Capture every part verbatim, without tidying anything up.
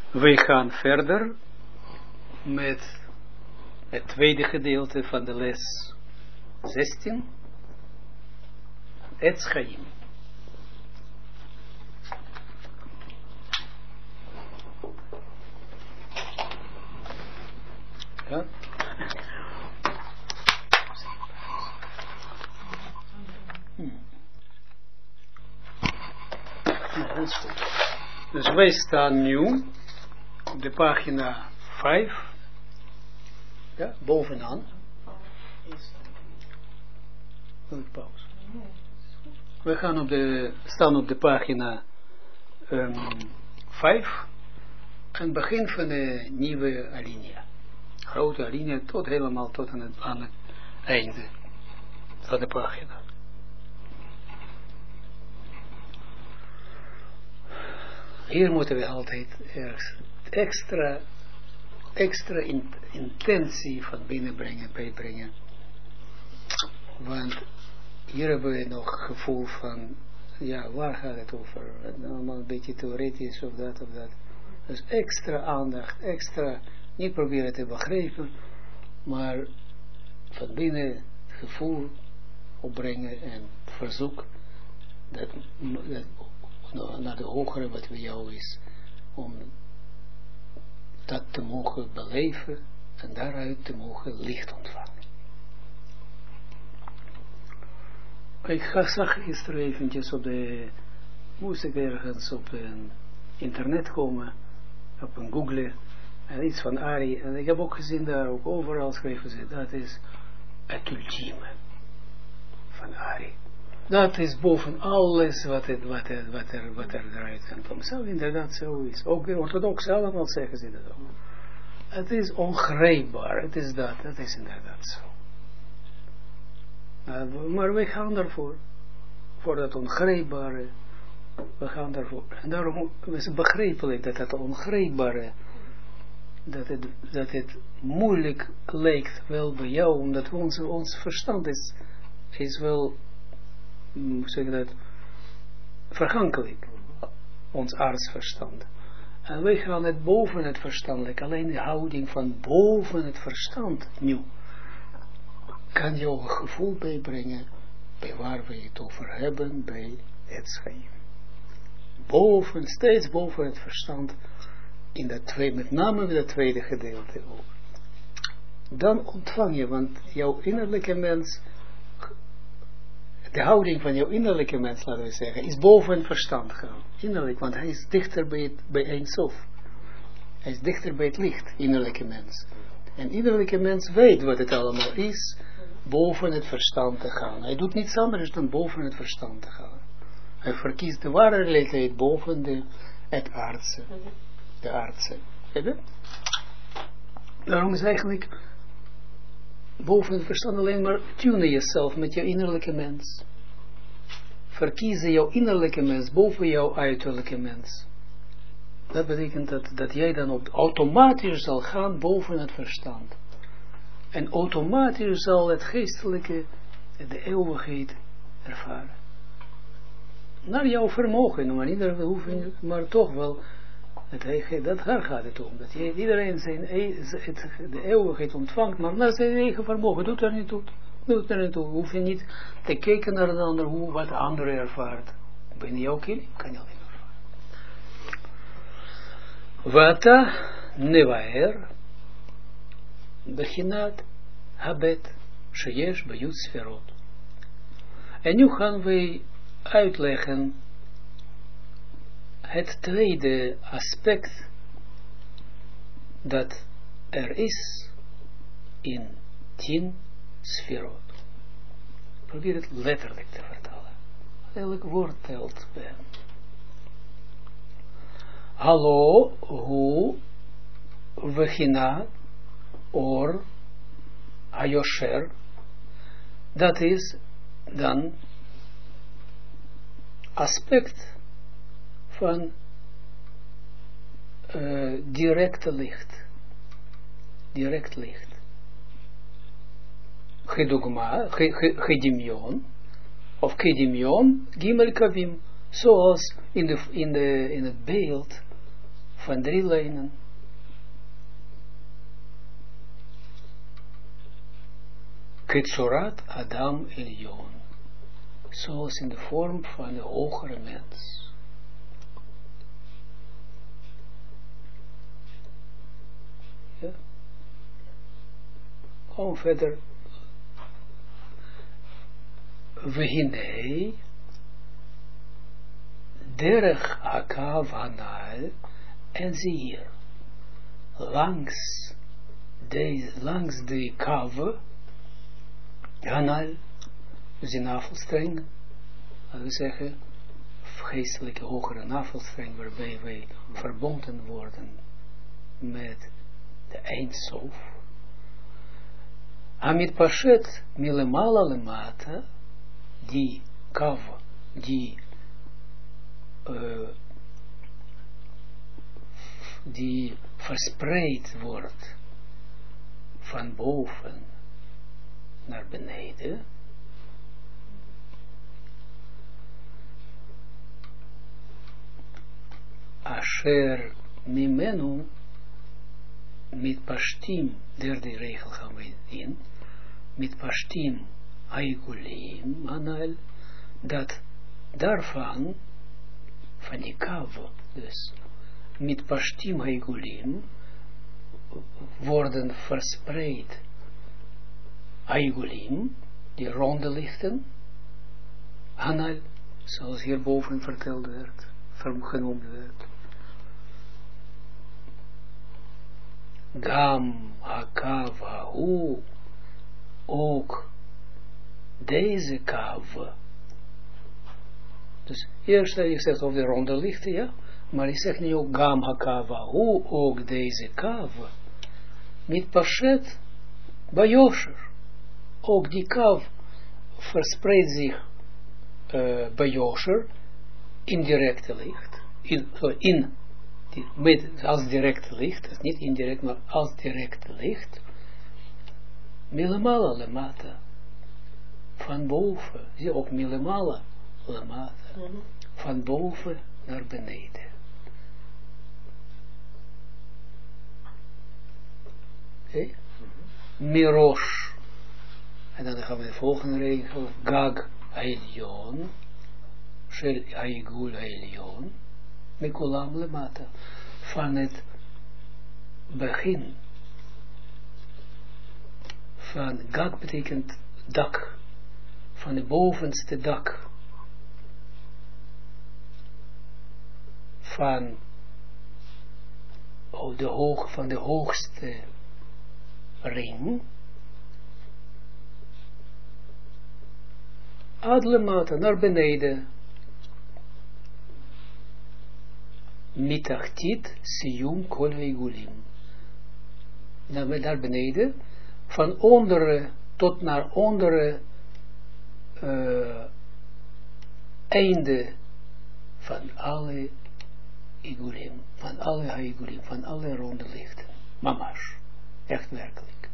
We gaan verder met het tweede gedeelte van de les zestien. Etz Chaim. Ja. Hmm. Ja, dat is goed. Dus wij staan nu op de pagina vijf, ja, bovenaan. Pauze. We gaan op de, staan op de pagina um, vijf, en begin van de nieuwe alinea. Grote alinea tot helemaal tot aan het, aan het einde van de pagina. Hier moeten we altijd extra, extra in, intentie van binnenbrengen, bijbrengen. Want hier hebben we nog gevoel van, ja, waar gaat het over? Allemaal een beetje theoretisch of dat of dat. Dus extra aandacht, extra, niet proberen te begrijpen, maar van binnen het gevoel opbrengen en verzoek dat, dat naar de hogere wat bij jou is, om dat te mogen beleven en daaruit te mogen licht ontvangen. Ik ga, zag gisteren eventjes op de, moest ik ergens op een internet komen, op een Google, en iets van Ari, en ik heb ook gezien daar, ook overal schrijven ze, dat is het ultieme van Ari. Dat is boven alles wat, het, wat, het, wat, er, wat er eruit kan komen. Zo inderdaad zo is. Ook de orthodoxen allemaal zeggen ze dat ook. Het is ongrijpbaar. Het is dat. Dat is inderdaad zo. Uh, maar we gaan daarvoor. Voor dat ongrijpbare. We gaan daarvoor. En daarom is het begrijpelijk dat het ongrijpbare, dat het, dat het moeilijk lijkt wel bij jou, omdat ons, ons verstand is, is wel, hoe zeg je dat, vergankelijk, ons aardsverstand. En wij gaan het boven het verstandelijk, alleen de houding van boven het verstand nu, kan jou een gevoel bijbrengen, bij waar we het over hebben, bij het schijn. Boven, steeds boven het verstand, in dat tweede, met name in dat tweede gedeelte ook. Dan ontvang je, want jouw innerlijke mens, de houding van jouw innerlijke mens, laten we zeggen, is boven het verstand gaan. Innerlijk, want hij is dichter bij, het, bij Eindsof. Hij is dichter bij het licht, innerlijke mens. En innerlijke mens weet wat het allemaal is, boven het verstand te gaan. Hij doet niets anders dan boven het verstand te gaan. Hij verkiest de ware realiteit boven de, het aardse. De aardse. Daarom is eigenlijk boven het verstand alleen maar tunen jezelf met je innerlijke mens. Verkiezen jouw innerlijke mens boven jouw uiterlijke mens. Dat betekent dat, dat jij dan ook automatisch zal gaan boven het verstand. En automatisch zal het geestelijke, de eeuwigheid ervaren. Naar jouw vermogen, maar, niet, hoeven, maar toch wel, het, dat, daar gaat het om. Dat je, iedereen zijn, het, de eeuwigheid ontvangt, maar naar zijn eigen vermogen, doet er niet toe. Doet er niet toe. Hoef je niet te kijken naar de ander, hoe wat de ander ervaart. Ben je ook in? Kan je alleen ervaren. Vata nevaer bechinat habet sheyesh bejut sferot. En nu gaan we uitleggen het tweede aspect dat er is in tien sferot. Probeer het letterlijk te vertalen. Elk woord telt bij hem. Hallo, hu, vechina, or, ayosher. Dat is dan aspect van uh, directe licht. Direct licht. Gedogma, gedimion, of gedimion, gimel kavim, zoals in, de, in, de, in het beeld van drie lijnen. Ketsurat Adam Elyon. Zoals in de vorm van de hogere mens. Ja. Gewoon verder. Vehinei. Derech Hakav Hanal. En zie hier. Langs de, langs de kave. Hanal. Dus die navelstreng, laten we zeggen, geestelijke hogere navelstreng, waarbij wij verbonden worden met de eindsof. Amit Pashet milemala lemata, die kav, die, uh, die verspreid wordt van boven naar beneden, Asher mimenu mit pashtim, derde regel gaan we in, mit pashtim aigulim, anal, dat daarvan, van die kave, dus, mit pashtim aigulim, worden verspreid, aigulim, die ronde lichten, anal, zoals hierboven verteld werd, genoemd werd. Gam hakava hu, ook deze kava. Dus eerst je zegt over de ronde lichten, ja, maar je zegt niet ook gam hakava hu, ook deze kava. Met pashet bayosher. Ook die kav verspreidt zich uh, bayosher in directe licht, in, sorry, in met, als direct licht, niet indirect, maar als direct licht, milemala lemata, van boven, zie ook milemala lemata, mm-hmm. van boven naar beneden. Okay? Mm-hmm. Mirosh, en dan gaan we de volgende regel, Gag Ailion, Shel Aigul Ailion, Mikulam lemata, van het begin, van Gag betekent dak, van het bovenste dak, van oh, de hoog, van de hoogste ring, ad lemata, naar beneden, mitachtit siyum kol haigulim. Naar beneden, van onderen tot naar onderen uh, einde van alle igulim, van alle haigulim, van alle ronde lichten. Mamash, echt werkelijk.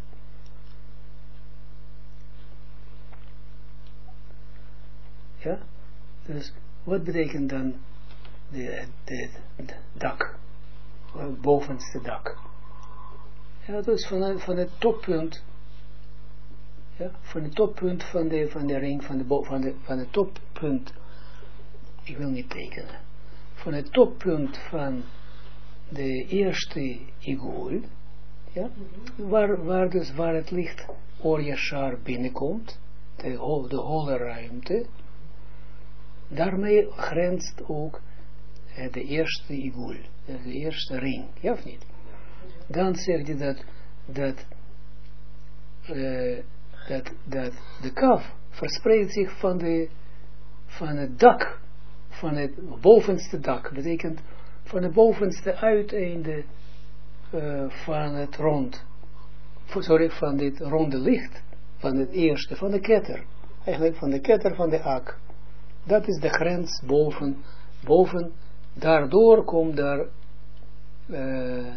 Ja, dus wat betekent dan de, de, de dak, het bovenste dak? Ja, dus van het, van het toppunt, ja, van het toppunt van de, van de ring, van de, bo, van de, van het toppunt, ik wil niet tekenen, van het toppunt van de eerste igul, ja, waar, waar dus, waar het licht Or Yashar binnenkomt, de, hol, de holle ruimte, daarmee grenst ook eh, de eerste igul, de eerste ring, ja of niet? Dan zegt hij dat, dat, uh, dat, dat de kaf verspreidt zich van, de, van het dak, van het bovenste dak, betekent van het bovenste uiteinde uh, van het rond, sorry, van dit ronde licht, van het eerste, van de ketter, eigenlijk van de ketter van de ak. Dat is de grens boven, boven, daardoor komt daar uh,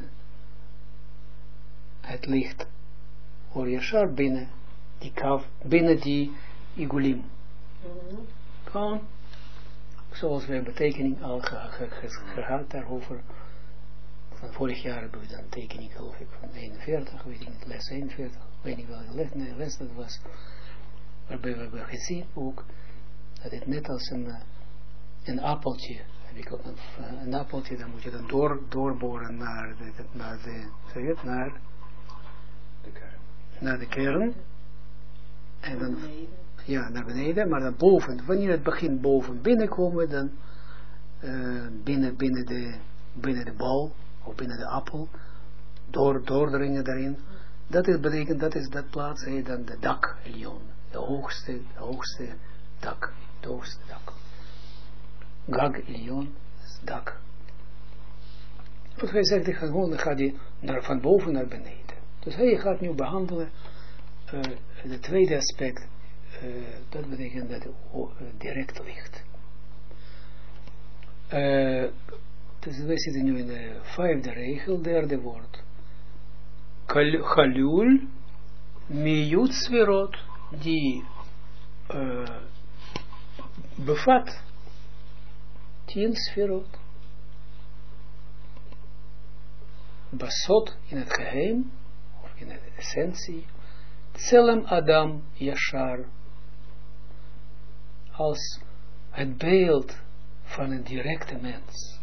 het licht, Or Yashar binnen die kaf, binnen die igulim. Mm-hmm. Gewoon, zoals we betekening al ge, ge, ge, gehad daarover, van vorig jaar hebben we dan tekening, geloof ik, van eenenveertig, weet ik niet, les eenenveertig, weet niet welke les, nee, les dat was, waarbij we hebben gezien ook, dat het net als een, een appeltje, heb ik ook een, een appeltje, dan moet je dan door, doorboren naar de, naar de, zeg het, naar de kern. Naar de kern, en dan, ja, naar beneden, maar dan boven, wanneer het begint boven binnenkomen, dan uh, binnen, binnen, de, binnen de bal, of binnen de appel, door, doordringen daarin, dat is, betekent, dat is dat plaats, heet dan de dak, Elion, de hoogste, de hoogste dak, de hoogste dak. Gag, Elion, is dak. Wat hij zegt, dan gaat hij naar, van boven naar beneden. Dus hij gaat nu behandelen, uh, het tweede aspect, uh, dat betekent dat het uh, direct licht. Uh, dus we zitten nu in de vijfde regel, derde woord. Chalul miyut sferot, die uh, bevat tien sferot. Basot in het geheim, of in de essentie, Tselem Adam Yashar, als het beeld van een directe mens.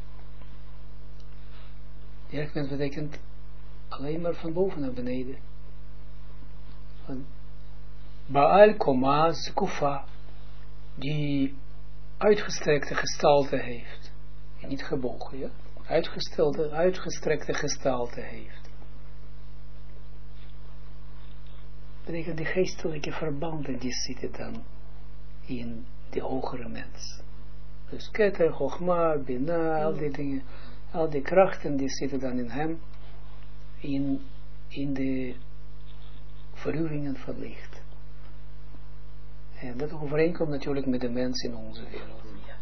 Direct mens betekent alleen maar van boven naar beneden. Van Baal Koma Zkufa, die uitgestrekte gestalte heeft. En niet gebogen, ja? Uitgestelde, uitgestrekte gestalte heeft. Betekent de geestelijke verbanden die zitten dan in de hogere mens. Dus Keter, Chochma, Bina, al die dingen, al die krachten die zitten dan in hem, in, in de verruwingen van licht. En dat overeenkomt natuurlijk met de mens in onze wereld.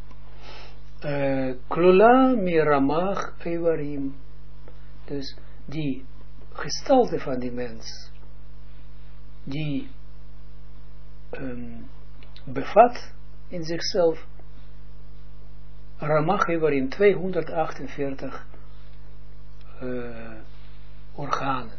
Klula miramach evarim. Dus die gestalte van die mens, die um, bevat in zichzelf ramach evarim tweehonderdachtenveertig uh, organen.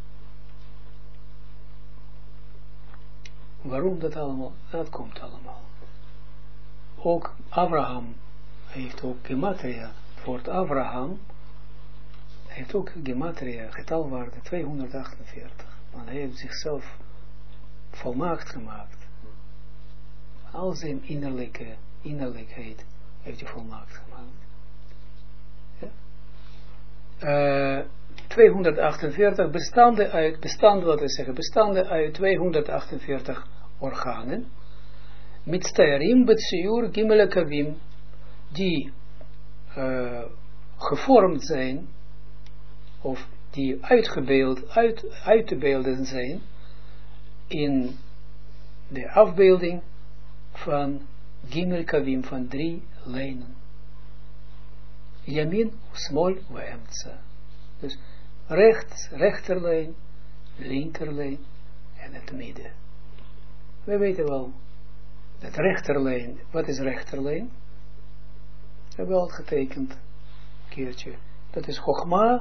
Waarom dat allemaal? Dat komt allemaal. Ook Abraham heeft ook gematria, het woord Abraham heeft ook gematria, getalwaarde tweehonderdachtenveertig. Want hij heeft zichzelf volmaakt gemaakt. Al zijn innerlijke, innerlijkheid heeft hij volmaakt gemaakt. Ja? Uh, tweehonderdachtenveertig bestaande uit, bestaande, wat we zeggen, bestaande uit tweehonderdachtenveertig organen. Met steirim betsiur gimele kavim, die uh, gevormd zijn, of die uitgebeeld, uit, uit te beelden zijn, in de afbeelding van Gimel Kavim, van drie lijnen. Yamin, smol, weemtsa. Dus rechts, rechterlijn, linkerlijn en het midden. We weten wel, dat rechterlijn, wat is rechterlijn? We hebben al getekend, een keertje. Dat is Chochma,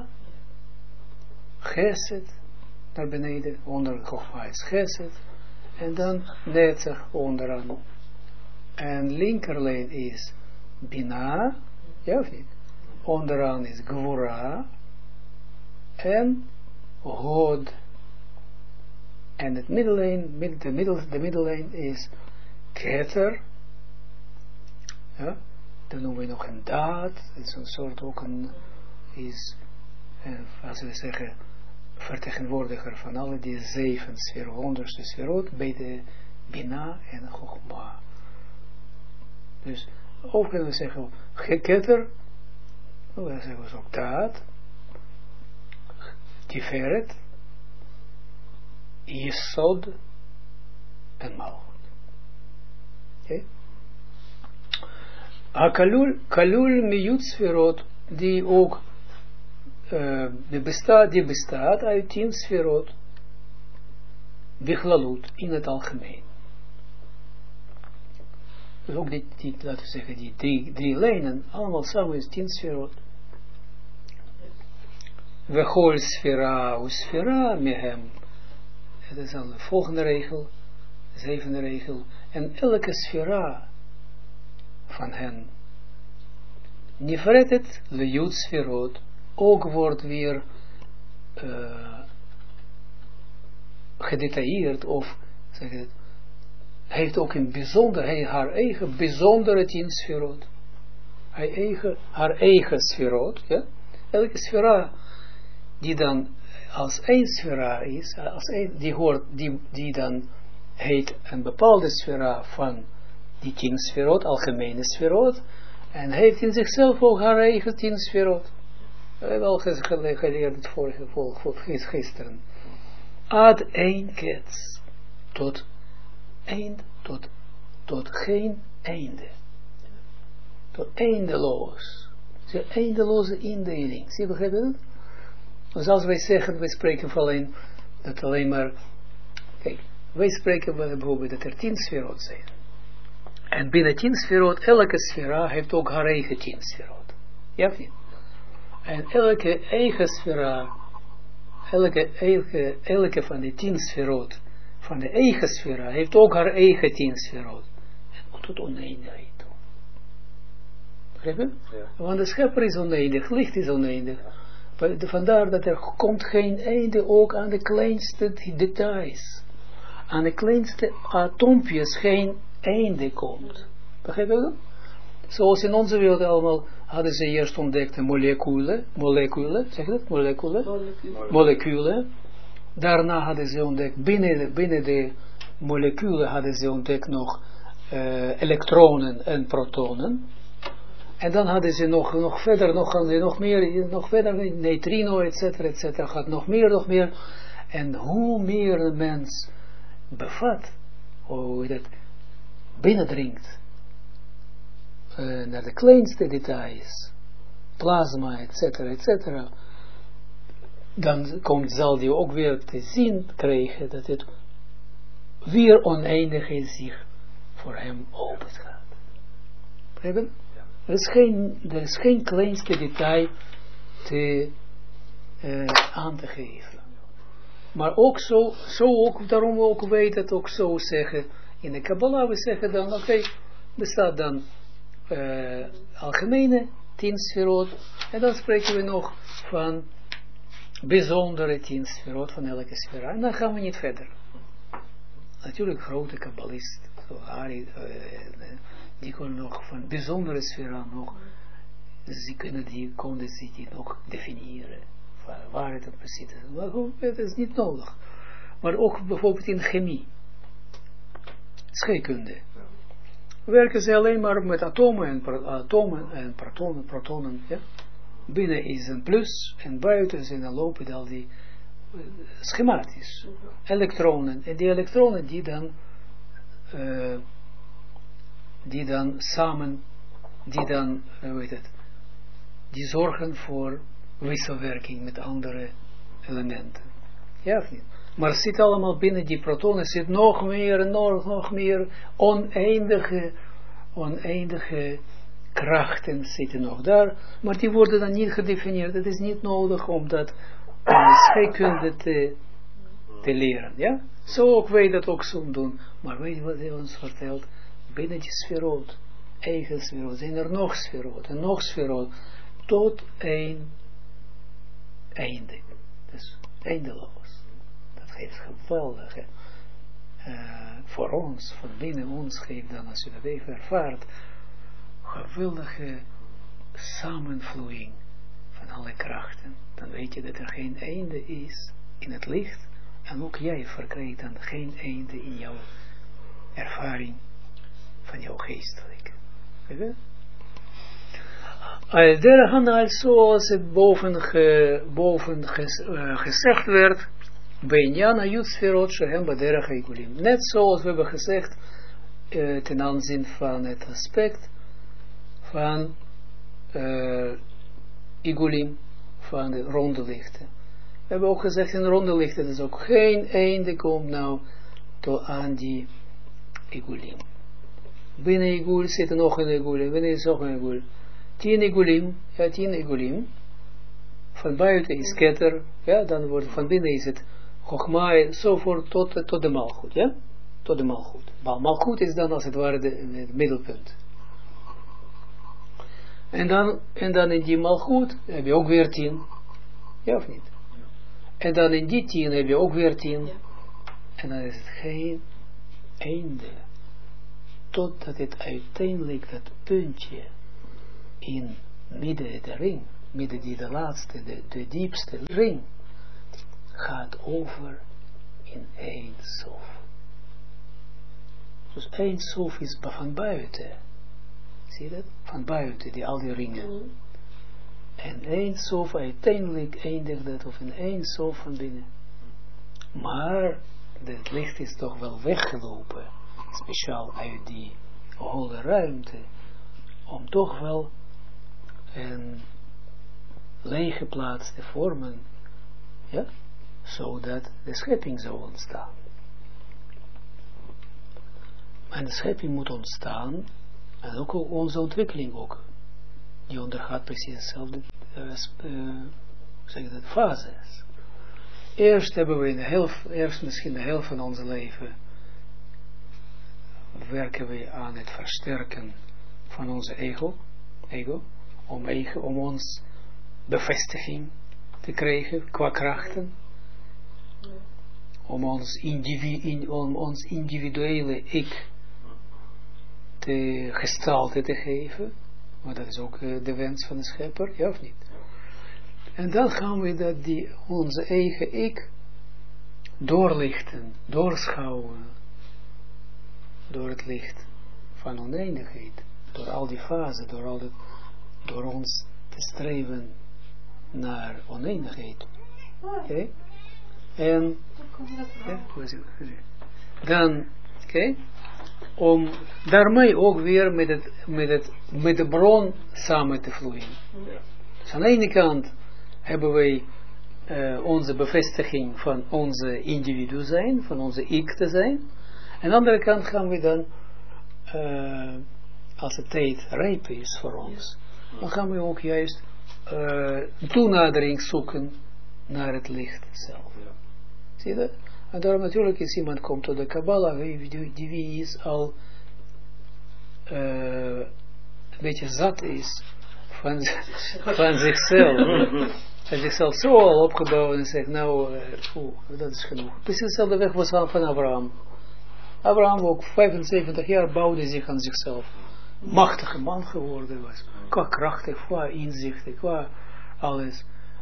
Gesed, naar beneden, onder Chochma is Gesed, en dan Netzach onderaan. En linkerlijn is Bina, ja of niet? Onderaan is Gvura, en Hod. En het middellijn, de, middel, de middellijn is Keter, ja. Dan noemen we nog een daad, dat is een soort ook een, is, eh, als we zeggen, vertegenwoordiger van alle die zeven sferot, onderste sferot, bij de Bina en Chochma. Dus, ook kunnen we zeggen, geketter, dan zeggen we ook daad, tiferet, Yesod en Malchut. Oké? Okay? Kalul, kalul miyut sferot, die ook uh, die, bestaat, die bestaat uit tien sferot, bichlalut, in het algemeen. Dus ook die, die, laten we zeggen, die drie, drie lijnen, allemaal samen is tien sferot. Vechol sfera u sfera mehem. Dat is dan de volgende regel, de zevende regel. En elke sfera van hen, nifretet le jud sferot, ook wordt weer uh, gedetailleerd, of zeg het, heeft ook een bijzonder, hij haar eigen bijzondere tien sferot. Haar eigen, haar eigen sferot, ja. Elke sfera die dan als één sfera is, als een, die hoort, die, die dan heet een bepaalde sfera van die tien sferot, algemene sferot, en heeft in zichzelf ook haar eigen tien sferot. We hebben al geleerd het vorige volk, gisteren. Ad één kets, tot eind, tot, tot geen einde. Tot eindeloos. De eindeloze indeling. Zie je, begrijp je dat? Dus als wij zeggen, wij spreken van alleen, dat alleen maar, kijk, wij spreken bijvoorbeeld dat er tien sferot zijn. En binnen tien sferot, elke sfera heeft ook haar eigen tien sferot. Ja of niet? En elke eigen sfera, elke, elke, elke van die tien sferot, van de eigen sfera, heeft ook haar eigen tien sferot. En moet het oneindigheid doen. Begrijp je? Ja. Want de schepper is oneindig, licht is oneindig. Vandaar dat er komt geen einde ook aan de kleinste details. Aan de kleinste atoompjes geen einde komt. Begrijp je dat? Zoals in onze wereld allemaal hadden ze eerst ontdekt de moleculen, moleculen, zeg je dat? Moleculen? Moleculen. Moleculen. Daarna hadden ze ontdekt, binnen, binnen de moleculen hadden ze ontdekt nog uh, elektronen en protonen. En dan hadden ze nog, nog verder, nog, nog meer, nog verder, neutrino, et cetera, et cetera, gaat nog meer, nog meer. En hoe meer een mens bevat, hoe dat binnendringt, uh, naar de kleinste details, plasma, et cetera, et cetera, dan komt, zal die ook weer te zien krijgen dat het weer oneindigheid zich voor hem open gaat. Begrijpen? Er is geen, er is geen kleinste detail te, uh, aan te geven. Maar ook zo, zo ook, daarom we ook weten het ook zo zeggen, in de Kabbalah we zeggen dan, oké, okay, bestaat dan uh, algemene tien sferot, en dan spreken we nog van bijzondere tien sferot van elke sfera, en dan gaan we niet verder. Natuurlijk grote kabbalist, zo Ari, uh, die kunnen nog van bijzondere sfera nog, ze kunnen die, konden ze die nog definiëren, waar, waar het op precies is. Maar het is niet nodig. Maar ook bijvoorbeeld in chemie, scheikunde, werken ze alleen maar met atomen en, pro, atomen en protonen, protonen, ja? Binnen is een plus en buiten zijn dan lopen al die uh, schematisch, elektronen, en die elektronen die dan uh, die dan samen, die dan, hoe heet het, die zorgen voor wisselwerking met andere elementen. Ja of niet? Maar het zit allemaal binnen die protonen, zit nog meer en nog, nog meer oneindige, oneindige krachten zitten nog daar, maar die worden dan niet gedefinieerd. Het is niet nodig om dat om de scheikunde te, te leren. Ja? Zo ook wij dat ook zo doen. Maar weet je wat hij ons vertelt? Binnen die sferot, eigen sferot, zijn er nog sferot en nog sferot, tot een einde. Dus eindeloos. Dat geeft geweldige, uh, voor ons, van binnen ons geeft dan, als je dat even ervaart, geweldige samenvloeiing van alle krachten. Dan weet je dat er geen einde is in het licht, en ook jij verkrijgt dan geen einde in jouw ervaring van jouw geestelijk. Weet je? Derhan zoals het boven, ge, boven ges, uh, gezegd werd, Benjana Yutsferot Shehem Baderach Igulim. Net zoals we hebben gezegd, uh, ten aanzien van het aspect van uh, Igulim, van de ronde lichten. We hebben ook gezegd in ronde lichten, dat is ook geen einde komt nou tot aan die Igulim. Binnen Igul zit er nog een Igul, binnen is nog een Igul. Tien Igulim, ja tien Igulim, van buiten is ketter, ja, dan wordt van binnen is het Chogma, enzovoort, tot, tot de Malchut, ja, tot de Malchut. Malchut is dan als het ware de, de, het middelpunt. En dan, en dan in die Malchut heb je ook weer tien, ja of niet? En dan in die tien heb je ook weer tien, ja. En dan is het geen einde, totdat het uiteindelijk dat puntje in midden de ring, midden die de laatste, de, de diepste ring, gaat over in één sof. Dus één sof is van buiten. Zie je dat? Van buiten, die al die ringen. Mm. En één sof uiteindelijk eindigt dat of in één sof van binnen. Maar het licht is toch wel weggelopen, speciaal uit die holle ruimte, om toch wel een lege plaats te vormen, ja, zodat de schepping zou ontstaan. En de schepping moet ontstaan, en ook onze ontwikkeling ook, die ondergaat precies dezelfde uh, uh, zeg je dat, fases. Eerst hebben we in de helft, eerst misschien de helft van ons leven, werken we aan het versterken van onze ego, ego om, ego, om ons bevestiging te krijgen qua krachten, om ons, individu, in, om ons individuele ik te gestalte te geven, maar dat is ook uh, de wens van de schepper, ja of niet? En dan gaan we dat die, onze eigen ik doorlichten, doorschouwen, door het licht van oneindigheid, door al die fasen, door, al het, door ons te streven naar oneindigheid. Oké? Okay? En ja, dan, oké, okay, om daarmee ook weer met, het, met, het, met de bron samen te vloeien. Dus aan de ene kant hebben wij uh, onze bevestiging van onze individu zijn, van onze ik te zijn. Aan de andere kant gaan we dan, uh, als de tijd rijp is voor ons, dan gaan we ook juist uh, toenadering zoeken naar het licht zelf. Zie je dat? En daarom natuurlijk is iemand komt tot de Kabbalah, die, die, die is al uh, een beetje zat is van, van zichzelf. Hij zichzelf zo al opgebouwd en zegt, nou, uh, oe, dat is genoeg. Precies dezelfde weg was van Abraham. Abraham ook vijfenzeventig jaar bouwde zich aan zichzelf. Machtige man geworden was. Qua krachtig, qua inzichten, qua alles.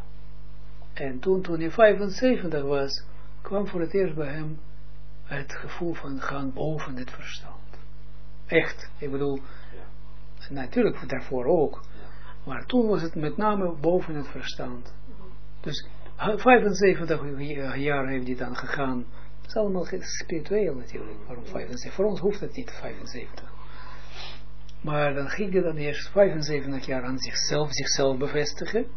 En toen, toen hij vijfenzeventig was, kwam voor het eerst bij hem het gevoel van gaan boven het verstand. Echt, ik bedoel, ja. Natuurlijk daarvoor ook. Ja. Maar toen was het met name boven het verstand. Dus vijfenzeventig jaar heeft hij dan gegaan. Het is allemaal spiritueel natuurlijk. Waarom vijfenzeventig? Voor ons hoeft het niet vijfenzeventig. Maar dan ging hij dan eerst vijfenzeventig jaar aan zichzelf, zichzelf bevestigen.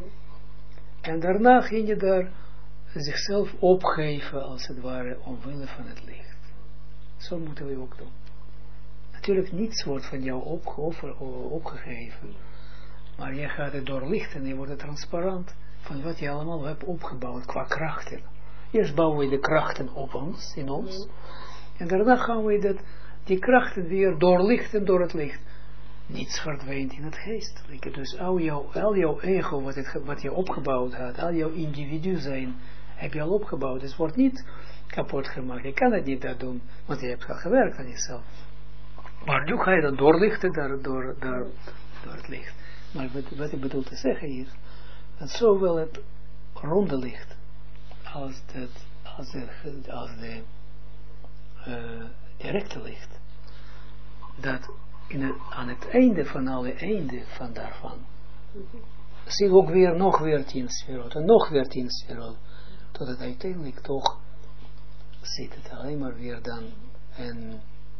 En daarna ging je daar zichzelf opgeven, als het ware, omwille van het licht. Zo moeten we ook doen. Natuurlijk niets wordt van jou opge opgegeven. Maar je gaat het doorlichten en je wordt transparant van wat je allemaal hebt opgebouwd qua krachten. Eerst bouwen we de krachten op ons, in ons. En daarna gaan we dat, die krachten weer doorlichten door het licht. Niets verdwijnt in het geestelijke. Dus al jouw, al jouw ego, wat, het, wat je opgebouwd had, al jouw individu zijn, heb je al opgebouwd. Dus het wordt niet kapot gemaakt. Je kan het niet dat doen, want je hebt al gewerkt aan jezelf. Maar nu ga je dat doorlichten door, door, door, door het licht. Maar wat, wat ik bedoel te zeggen is, dat zowel het ronde licht, als, het, als de, als de uh, directe licht, dat in het, aan het einde van alle einden van daarvan, mm-hmm. zie je ook weer nog weer tien sferot, en nog weer tien sferot, tot het uiteindelijk toch zit het alleen maar weer dan een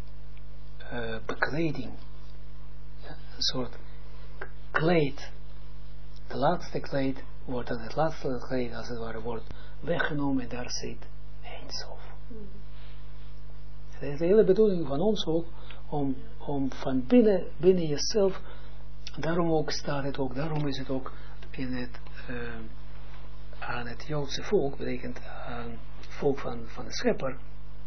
uh, bekleding, ja, een soort kleed. De laatste kleed wordt dan het laatste kleed, als het ware, wordt weggenomen en daar zit Eindsof. Mm-hmm. Dat is de hele bedoeling van ons ook, om, om van binnen, binnen jezelf, daarom ook staat het ook, daarom is het ook in het uh, aan het Joodse volk, betekent aan het volk van, van de schepper,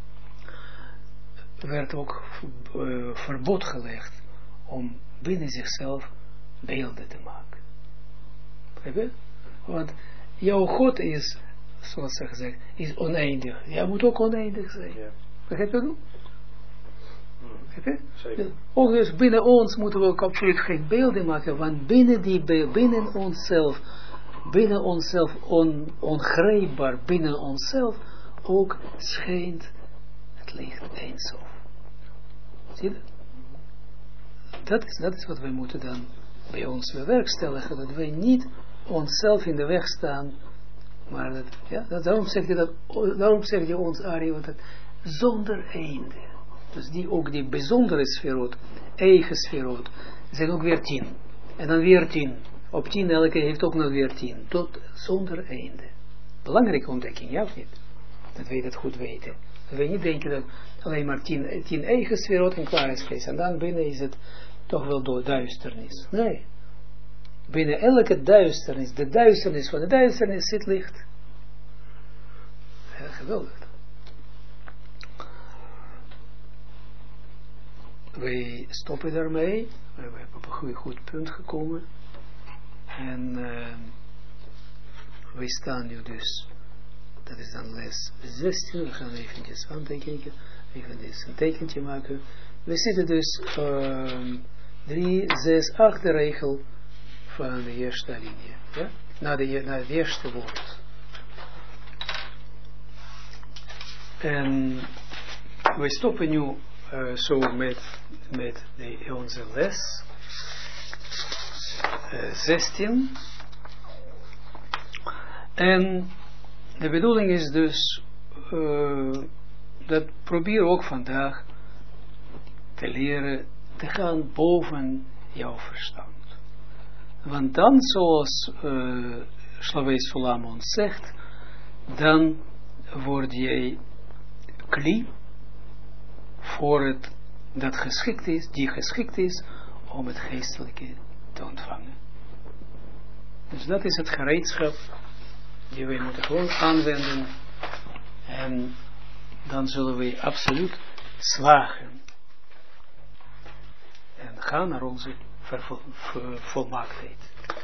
werd ook uh, verbod gelegd om binnen zichzelf beelden te maken. Begrijp je? Want jouw God is, zoals ze gezegd, is oneindig. Jij moet ook oneindig zijn. Ja. Begrijp je dat? Begrijp je? Zeker. Ook dus binnen ons moeten we ook absoluut geen beelden maken, want binnen die beelden, binnen onszelf, binnen onszelf on, ongrijpbaar, binnen onszelf ook schijnt het licht Eindsof. Zie je? Dat is, dat is wat wij moeten dan bij ons bewerkstelligen, dat wij niet onszelf in de weg staan, maar dat, ja, dat, daarom zegt je dat, daarom zegt je ons, Ari, dat zonder einde. Dus die ook die bijzondere sferot, eigen sferot, zijn ook weer tien. En dan weer tien. Op tien, elke heeft ook nog weer tien. Tot zonder einde. Belangrijke ontdekking, ja of niet? Dat wij dat goed weten. Dat wij niet denken dat alleen maar tien, tien eigen sferot en klaar is geweest. En dan binnen is het toch wel door duisternis. Nee. Binnen elke duisternis, de duisternis van de duisternis zit licht. Ja, geweldig. Wij stoppen daarmee. We hebben op een goed, goed punt gekomen. En uh, wij staan nu dus, dat is dan les zestien. We gaan eventjes aantekenen. Even een tekentje maken. We zitten dus uh, drie, zes, acht de regel van de eerste linie. Ja? Na, de, na het eerste woord. En wij stoppen nu uh, zo met, met de, onze les uh, zestien. En de bedoeling is dus uh, dat probeer ook vandaag te leren te gaan boven jouw verstand. Want dan, zoals uh, Slavei Solomon zegt, dan word jij kli voor het dat geschikt is, die geschikt is om het geestelijke te ontvangen. Dus dat is het gereedschap die wij moeten gewoon aanwenden en dan zullen we absoluut slagen en gaan naar onze volmaaktheid.